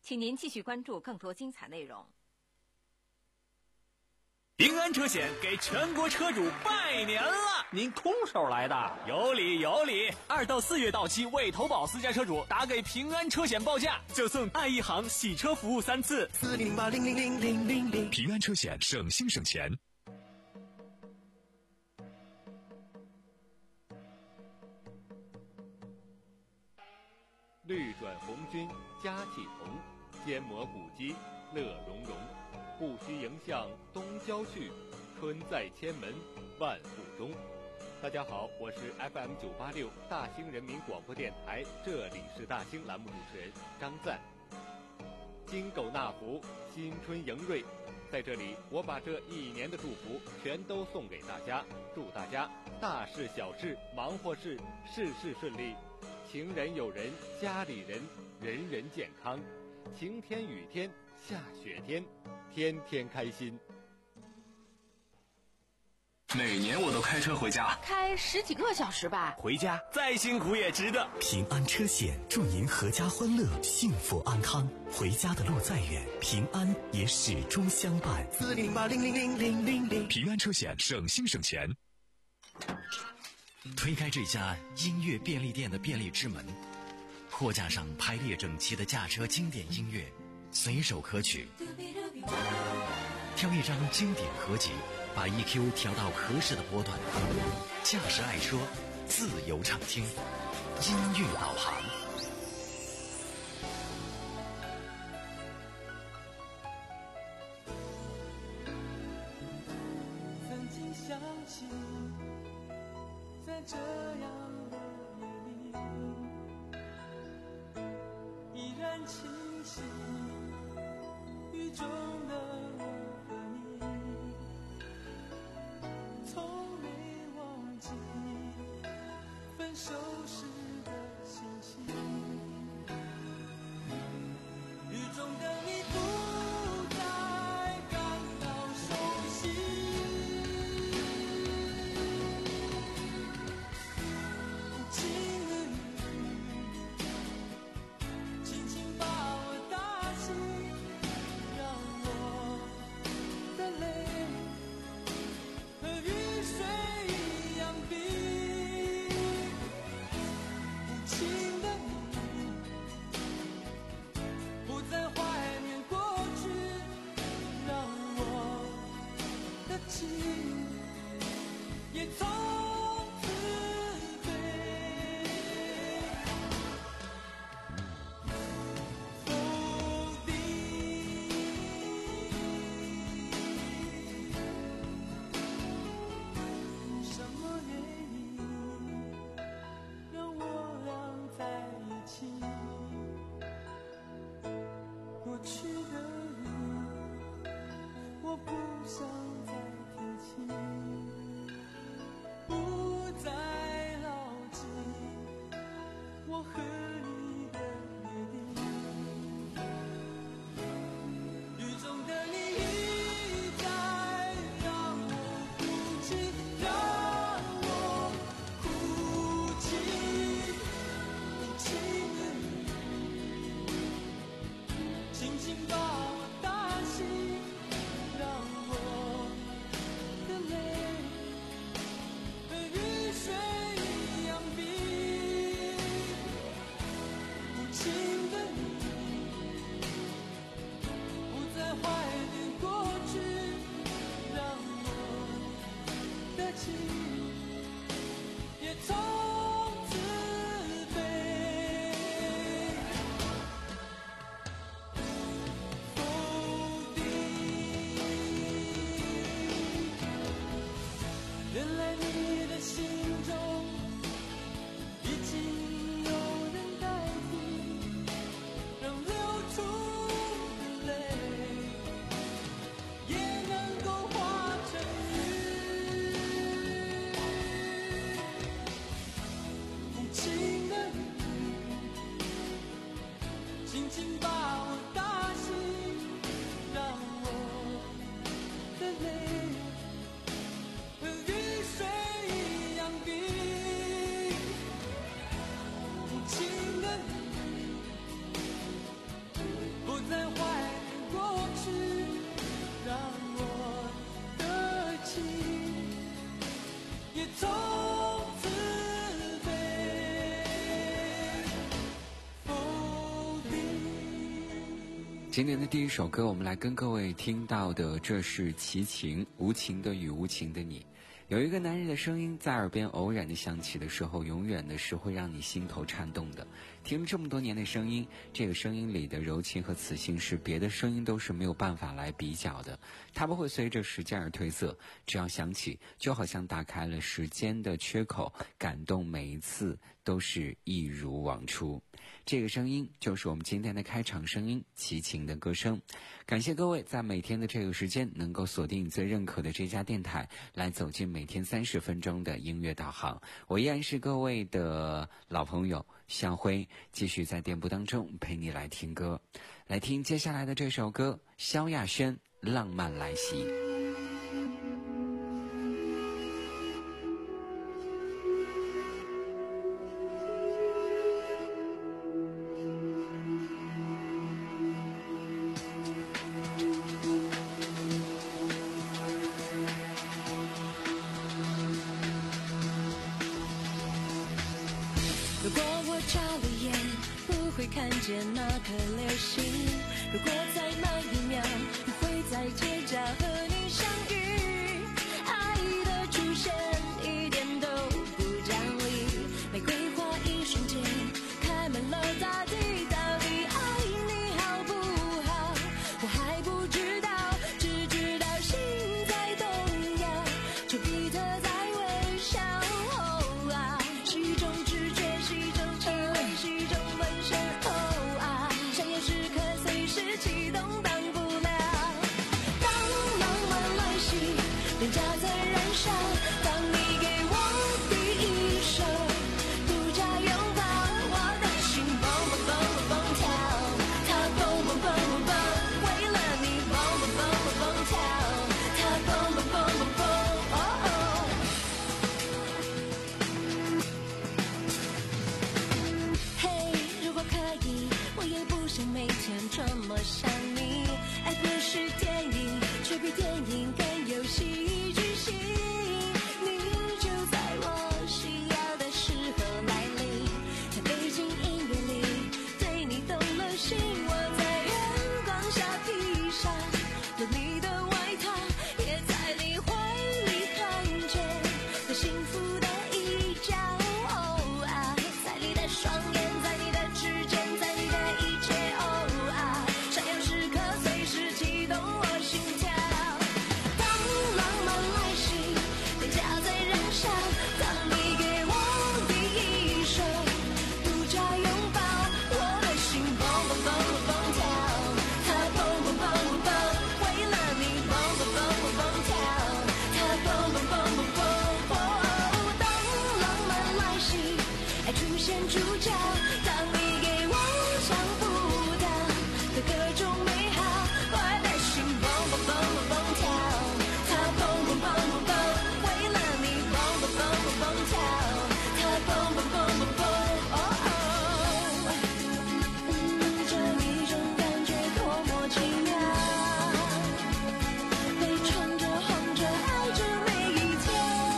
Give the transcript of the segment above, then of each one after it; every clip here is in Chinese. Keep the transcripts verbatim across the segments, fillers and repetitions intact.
请您继续关注更多精彩内容。 平安车险给全国车主拜年了！ 您空手来的？ 有理有理！二到四月到期未投保私家车主，打给平安车险报价，就送爱一行洗车服务三次。 四零零八零零零零零零， 平安车险，省心省钱。 绿转红军佳气同，坚磨古肌乐融融。不须迎向东郊去，春在千门万户中。大家好，我是 F M 九八六大兴人民广播电台，这里是大兴栏目主持人张赞。金狗纳福，新春迎瑞，在这里我把这一年的祝福全都送给大家，祝大家大事小事忙活事事事顺利，情人友人家里人人人健康，晴天雨天下雪天天天开心。 每年我都开车回家， 开十几个小时吧， 回家再辛苦也值得。 平安车险祝您阖家欢乐，幸福安康。回家的路再远，平安也始终相伴。 四零零八零零零零零零， 平安车险，省心省钱。 推开这家音乐便利店的便利之门，货架上排列整齐的驾车经典音乐，随手可取。挑一张经典合集，把 E Q 调到合适的波段，驾驶爱说，自由畅听，音乐导航。 曾经想起，在这样的夜里，依然清晰，雨中的我和你，从没忘记分手时的心情。雨中的你不再感到熟悉，无情的你轻轻把我打醒，让我的泪和雨水一样冰。无情的你不再怀念过去，让我的情也从此飞。否定什么原因让我俩在一起？过去的你，我不想再提起，不再牢记我和你的约定。雨中的你一再让我哭泣，让我哭泣，无情的你轻轻把我打醒，让我的泪和雨水一样冰。无情的你不再怀念过去，让我的情也从此飞。否定，原来你的心中已经有人代替，让流出的泪也能够化成雨。无情的你轻轻把我打醒，让我的泪和雨水一样冰。无情的你不今年的第一首歌，我们来跟各位听到的，这是齐秦，无情的与无情的你。有一个男人的声音在耳边偶然的响起的时候，永远的是会让你心头颤动的。听了这么多年的声音，这个声音里的柔情和磁性是别的声音都是没有办法来比较的。它不会随着时间而褪色，只要响起，就好像打开了时间的缺口，感动每一次都是一如往初。这个声音就是我们今天的开场声音，齐秦的歌声。感谢各位在每天的这个时间能够锁定你最认可的这家电台，来走进每天三十分钟的音乐导航。我依然是各位的老朋友向辉，继续在电波当中陪你来听歌。来听接下来的这首歌，萧亚轩《浪漫来袭》。 如果我眨了眼，不会看见那颗流星。如果在那一秒，不会再结痂和你相遇。爱的出现一点都不讲理，玫瑰花一瞬间开满了大地。到底爱你好不好，我还不知道，只知道心在动摇，丘比特在微笑。哦啊，是一种直觉。启动挡不了，当浪漫来袭，脸颊在燃烧。当你给我第一手独家拥抱，我的心蹦蹦蹦蹦蹦跳，它蹦蹦蹦蹦蹦，为了你蹦蹦蹦蹦蹦跳，它蹦蹦蹦蹦蹦。哦哦。嘿，如果可以，我也不想每天这么想你。爱不是电影，却比电影更有戏剧性。你就在我需要的时候来临，在背景音乐里对你动了心。我在月光下披上了你的外套，也在你怀里看见了幸福的一角。哦啊，在你的双眼，在你的指尖，在你的一切。哦啊，闪耀时刻随时启动我心跳。当浪漫来袭，脸颊在燃烧。当你给我第一手独家拥抱，我的心蹦蹦蹦蹦蹦跳，它蹦蹦蹦蹦蹦，为了你蹦蹦蹦蹦蹦跳，它蹦蹦蹦蹦蹦。哦，当浪漫来袭，爱出现主角。当你给我想不到的各种美好，我的心蹦蹦蹦蹦蹦跳，它蹦蹦蹦蹦蹦，为了你蹦蹦蹦蹦蹦跳，它蹦蹦蹦蹦蹦。哦哦，嗯，这一种感觉多么奇妙，被宠着哄着爱着每一天，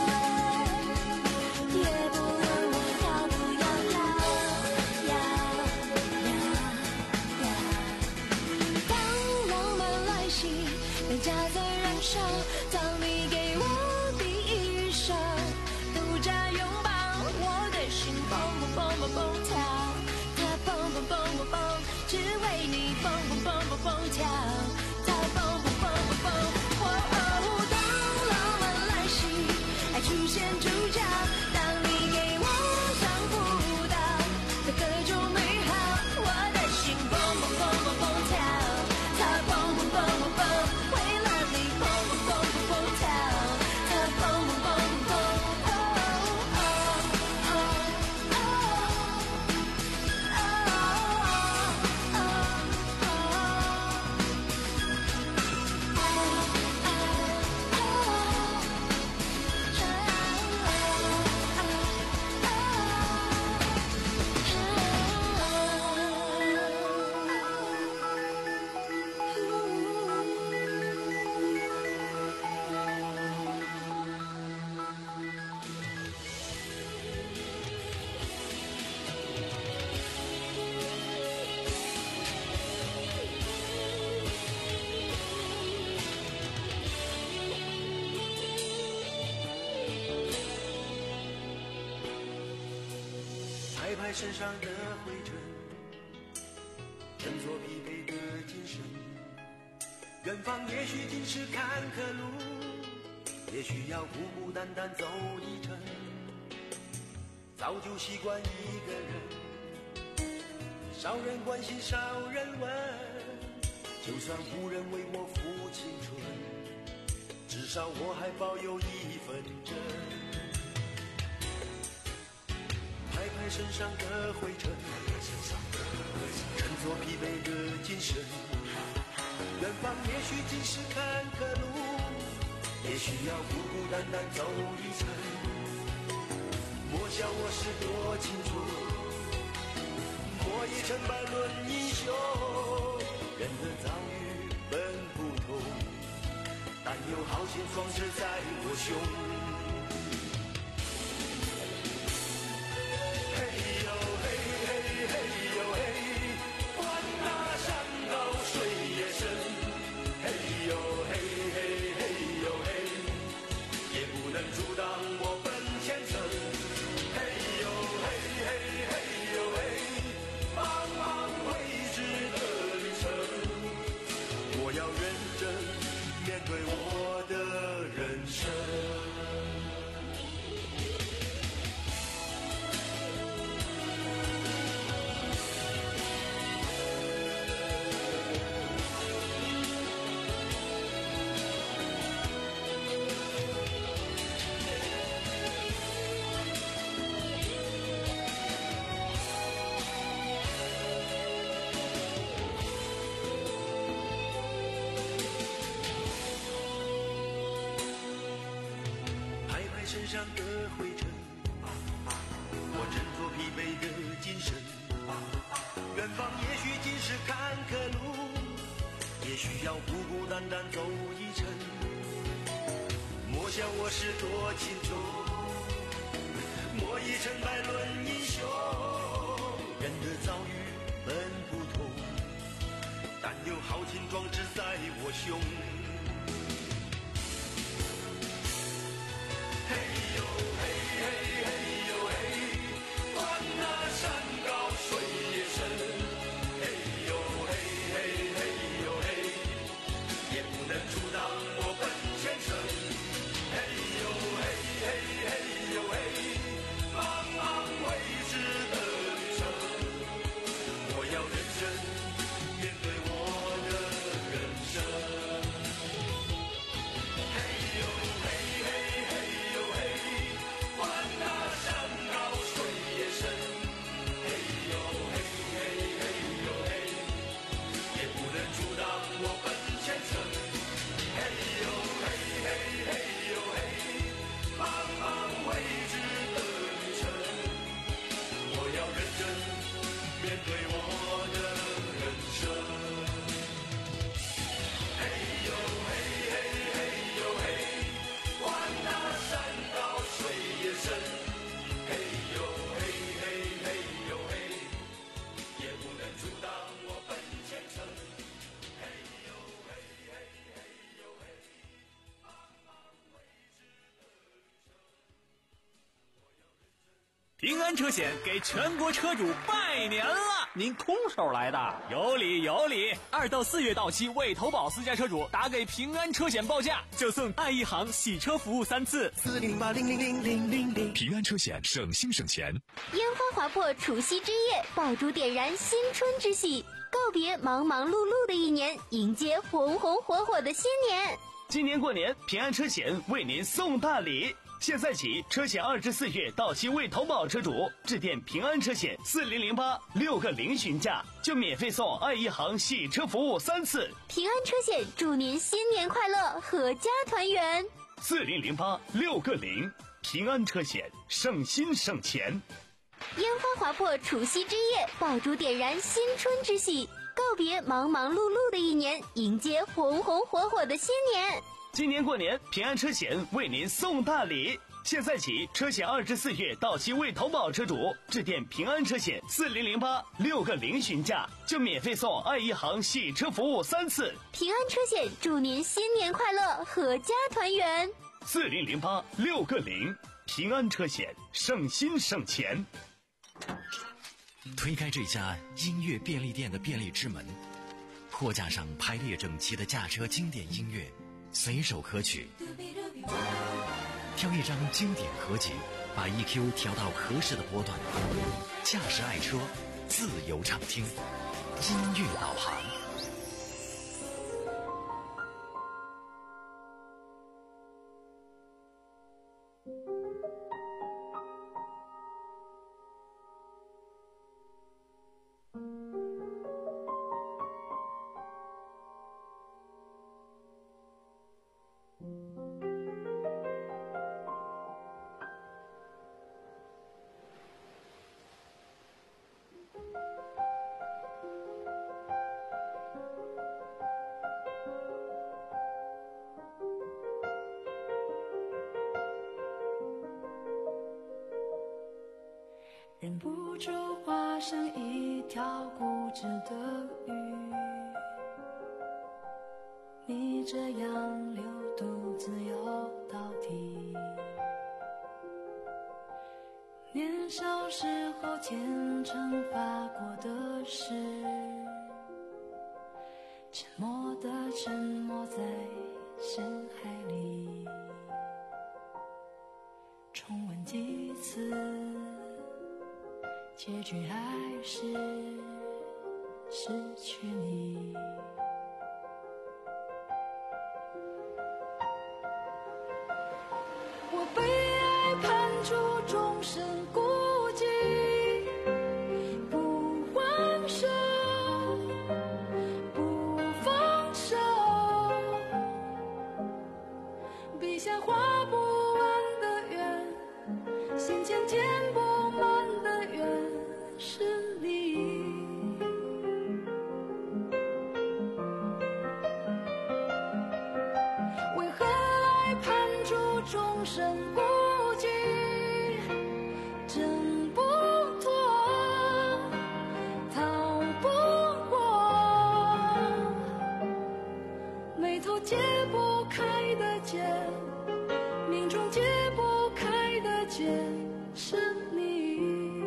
也不问我要不要老，要要要。当浪漫来袭，脸颊在燃烧。当你给我第一手独家拥抱，我的心蹦蹦蹦蹦蹦跳，它蹦蹦蹦蹦蹦，只为你蹦蹦蹦蹦蹦跳，它蹦蹦蹦蹦蹦。哦哦，当浪漫来袭，爱出现主角。当你给我想不到的各种美好，我的心蹦蹦蹦蹦蹦跳，它蹦蹦蹦蹦蹦，为了你蹦蹦蹦蹦蹦跳。 拍身上的灰尘，振作疲惫的精神。远方也许尽是坎坷路，也许要孤孤单单走一程。早就习惯一个人，少人关心少人问，就算无人为我付青春，至少我还保有一份真。拍拍身上的灰尘，振作疲惫的精神。远方也许尽是坎坷路，也许要孤孤单单走一程。莫笑我是多情处，莫以成败论英雄。人的遭遇本不同，但有豪情壮志在我胸。身上的灰尘，我振作疲惫的精神。远方也许尽是坎坷路，也许要孤孤单单走一程。莫笑我是多情种，莫以成败论英雄。人的遭遇本不同，但有豪情壮志在我胸。 平安车险给全国车主拜年了！ 您空手来的？ 有理有理！二到四月到期未投保私家车主打给平安车险报价，就送爱一行洗车服务三次。 四零八零零零零零零， 平安车险省心省钱。 烟花划破除夕之夜，爆竹点燃新春之喜，告别忙忙碌碌的一年，迎接红红火火的新年。 今年过年，平安车险为您送大礼。现在起，车险二至四月到期未投保车主，致电平安车险四零零八六个零询价，就免费送爱一行洗车服务三次。 平安车险祝您新年快乐，阖家团圆。 四零零八六个零，平安车险省心省钱。 烟花划破除夕之夜，爆竹点燃新春之喜，告别忙忙碌碌的一年，迎接红红火火的新年。 今年过年，平安车险为您送大礼。现在起，车险二至四月到期未投保车主，致电平安车险四零零八六个零询价，就免费送爱一行洗车服务三次。 平安车险祝您新年快乐，阖家团圆。 四零零八六个零，平安车险省心省钱。 推开这家音乐便利店的便利之门，货架上排列整齐的驾车经典音乐，随手可取。挑一张经典合集，把 E Q 调到合适的波段，驾驶爱车，自由畅听，音乐导航。 忍不住化成一条固执的鱼，你这样流独自游到底。年少时候虔诚发过的誓，沉默的沉没在深海里，重温几次，结局还是失去你。我被爱判处终身孤寂，不还手，不放手，笔下画不完的圆，心间填不满的缘是你。为何爱判处终身孤寂，挣不脱，逃不过，眉头解不开的结，命中解不开的结是你。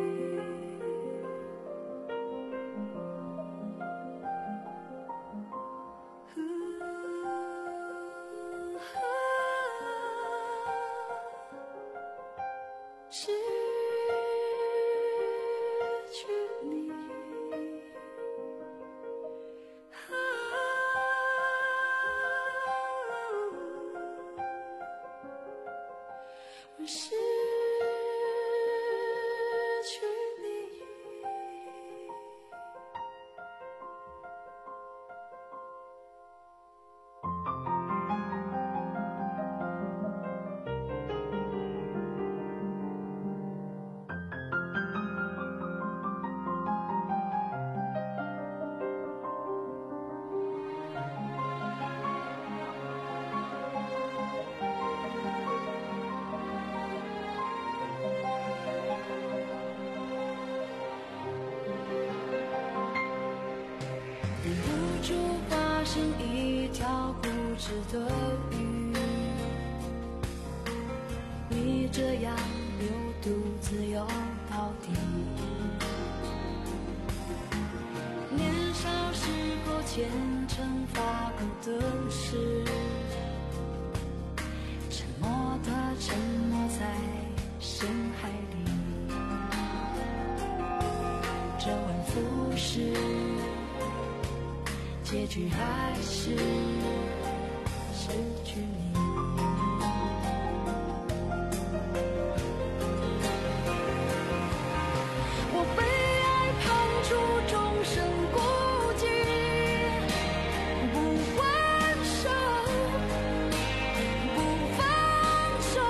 失去你，我失去你。忍不住化成一条固执的鱼，你这样流独自游到底。年少时候虔诚发过的誓，沉默的沉没在深海里，周而复始，结局还是失去你。我被爱判处终身孤寂，不还手，不放手，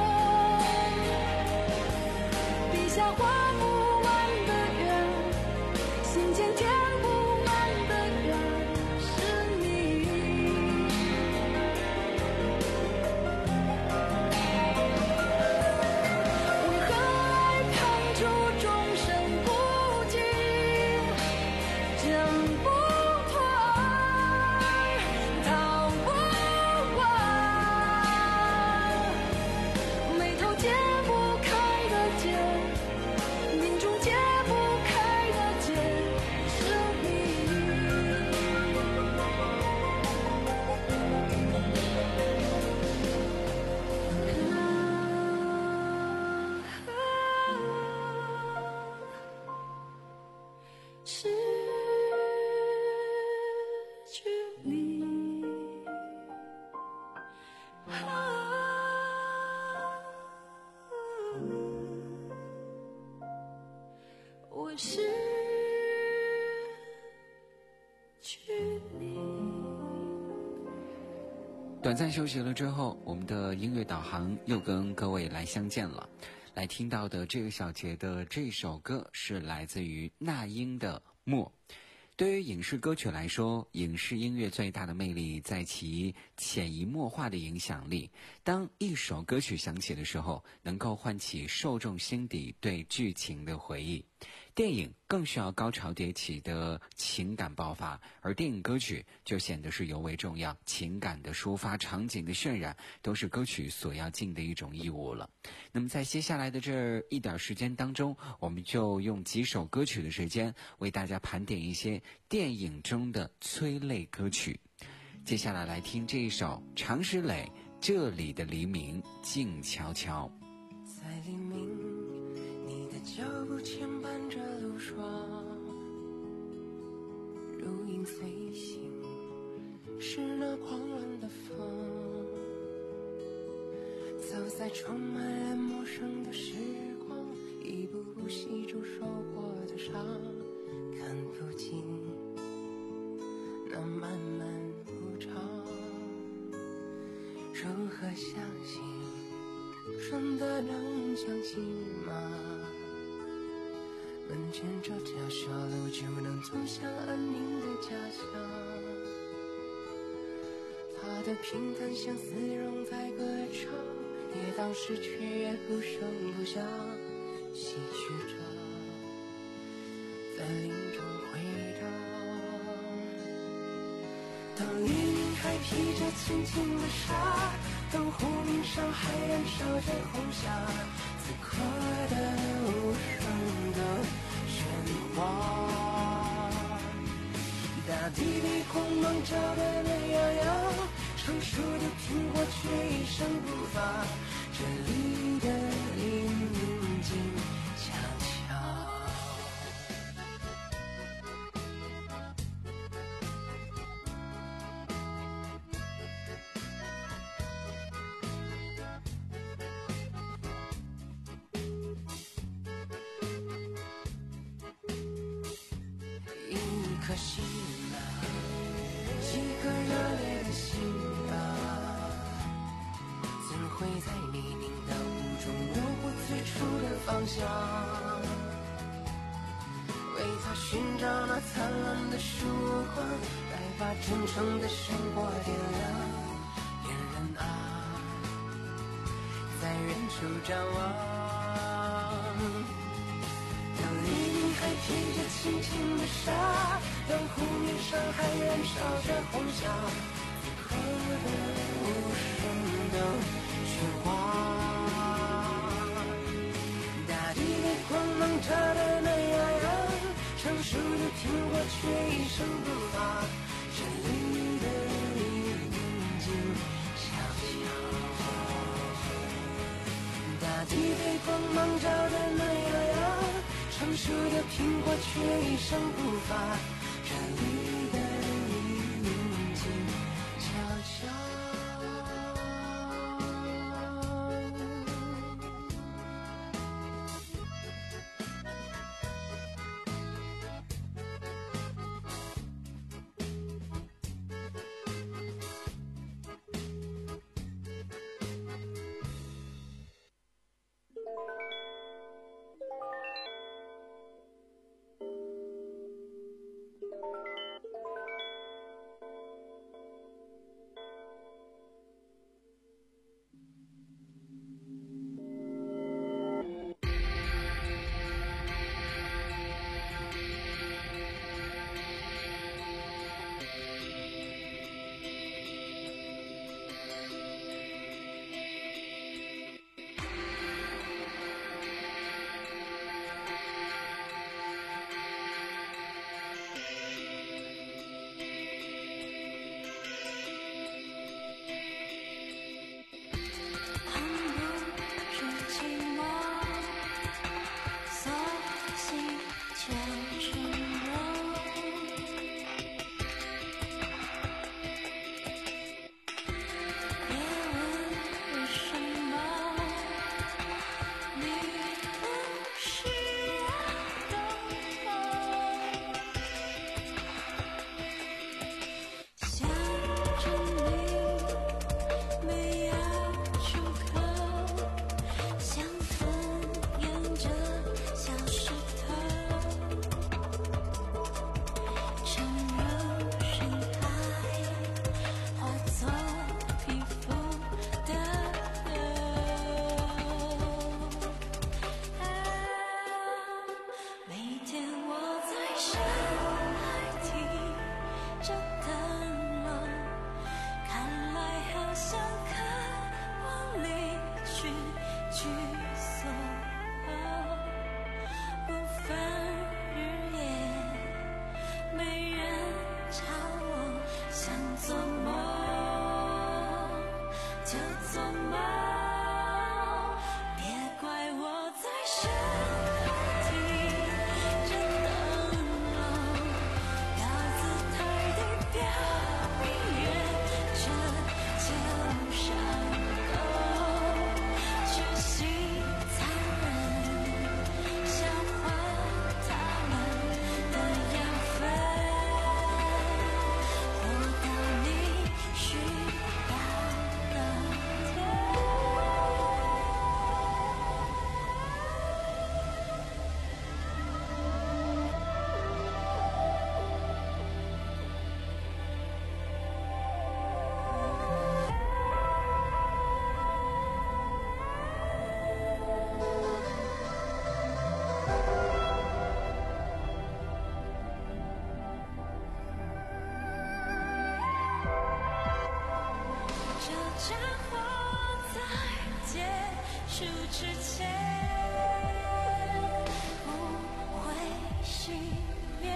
笔下画不完的圆，心间填不满的缘是你。 短暂休息了之后，我们的音乐导航又跟各位来相见了。来听到的这个小节的这首歌是来自于那英的《默》。对于影视歌曲来说，影视音乐最大的魅力在其潜移默化的影响力。当一首歌曲响起的时候，能够唤起受众心底对剧情的回忆。电影更需要高潮迭起的情感爆发，而电影歌曲就显得是尤为重要，情感的抒发、场景的渲染都是歌曲所要尽的一种义务了。那么在接下来的这一点时间当中，我们就用几首歌曲的时间为大家盘点一些电影中的催泪歌曲。接下来来听这一首常石磊《这里的黎明静悄悄》。 在黎明，你的脚步牵绊着路霜，如影随形，是那狂乱的风，走在充满了陌生的时光，一步步细数受过的伤，看不尽那漫漫无常，如何相信真的能相信吗？门前这条小路就能通向安宁的家乡，它的平淡像丝绒在歌唱，也当失去也不声不响，戏谑着在林中回荡。当黎明还披着轻轻的纱，当湖面上还燃烧着红霞，此刻的无声的喧哗，大地被光芒照得暖洋洋，成熟的苹果却一声不发，这里的黎明静悄悄。一颗心啊，一颗热烈的心啊，怎会在泥泞的雾中模糊最初的方向？为它寻找那灿烂的曙光，来把真诚的生活点亮。恋人啊，在远处张望。还披着轻轻的纱，当湖面上还燃烧着红霞，此刻的无声的喧哗，大地被光芒照得暖洋洋，成熟的苹果却一声不发，这里的黎明静悄悄，大地被光芒照得暖洋洋，成熟的苹果却一声不发，这里的黎明静悄悄。 做梦就做梦，别怪我在深海底正等候，高姿态地表明这就上钩，痴心残忍消化他们的养分，活到你需要的天。这战火在结束之前不会熄灭，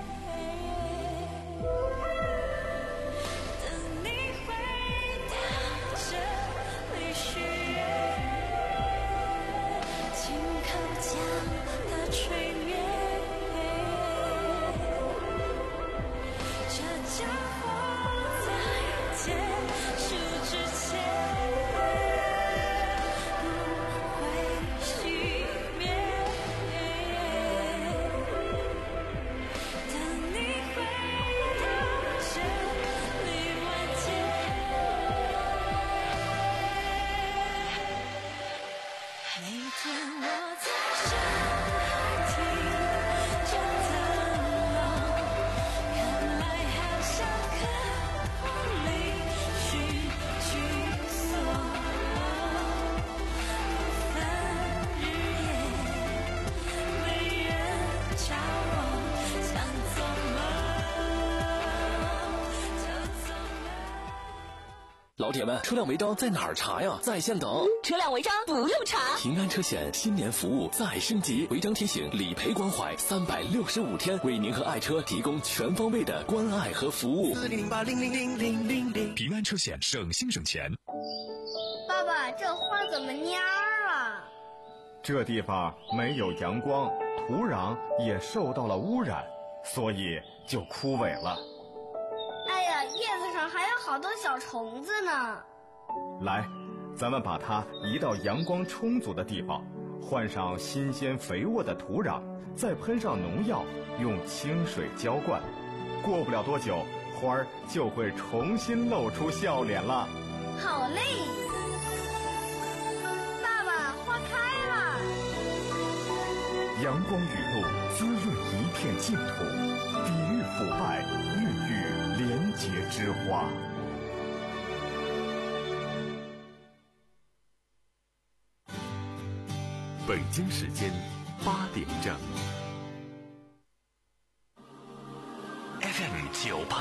等你回到这里许愿，亲口将它吹灭。这战火在结束之前不会熄灭，等你回到这里完结。每天我在深海底就等候，看来好像渴望里许去所不分日夜，没人叫我想做梦就做梦。 老铁们，车辆违章在哪儿查呀？在线等。 车辆违章不用查。 平安车险新年服务再升级，违章提醒、理赔关怀，三百六十五天为您和爱车提供全方位的关爱和服务。 四零零八零零零零零零。 平安车险省心省钱。 爸爸，这花怎么蔫儿了？ 这地方没有阳光，土壤也受到了污染，所以就枯萎了。 哎呀，叶子上还有好多小虫子呢。 来，咱们把它移到阳光充足的地方，换上新鲜肥沃的土壤，再喷上农药，用清水浇灌。过不了多久，花儿就会重新露出笑脸了。 好嘞，爸爸，花开了。 阳光雨露滋润一片净土，抵御腐败，孕育廉洁之花。 北京时间八点整。 F M 九八。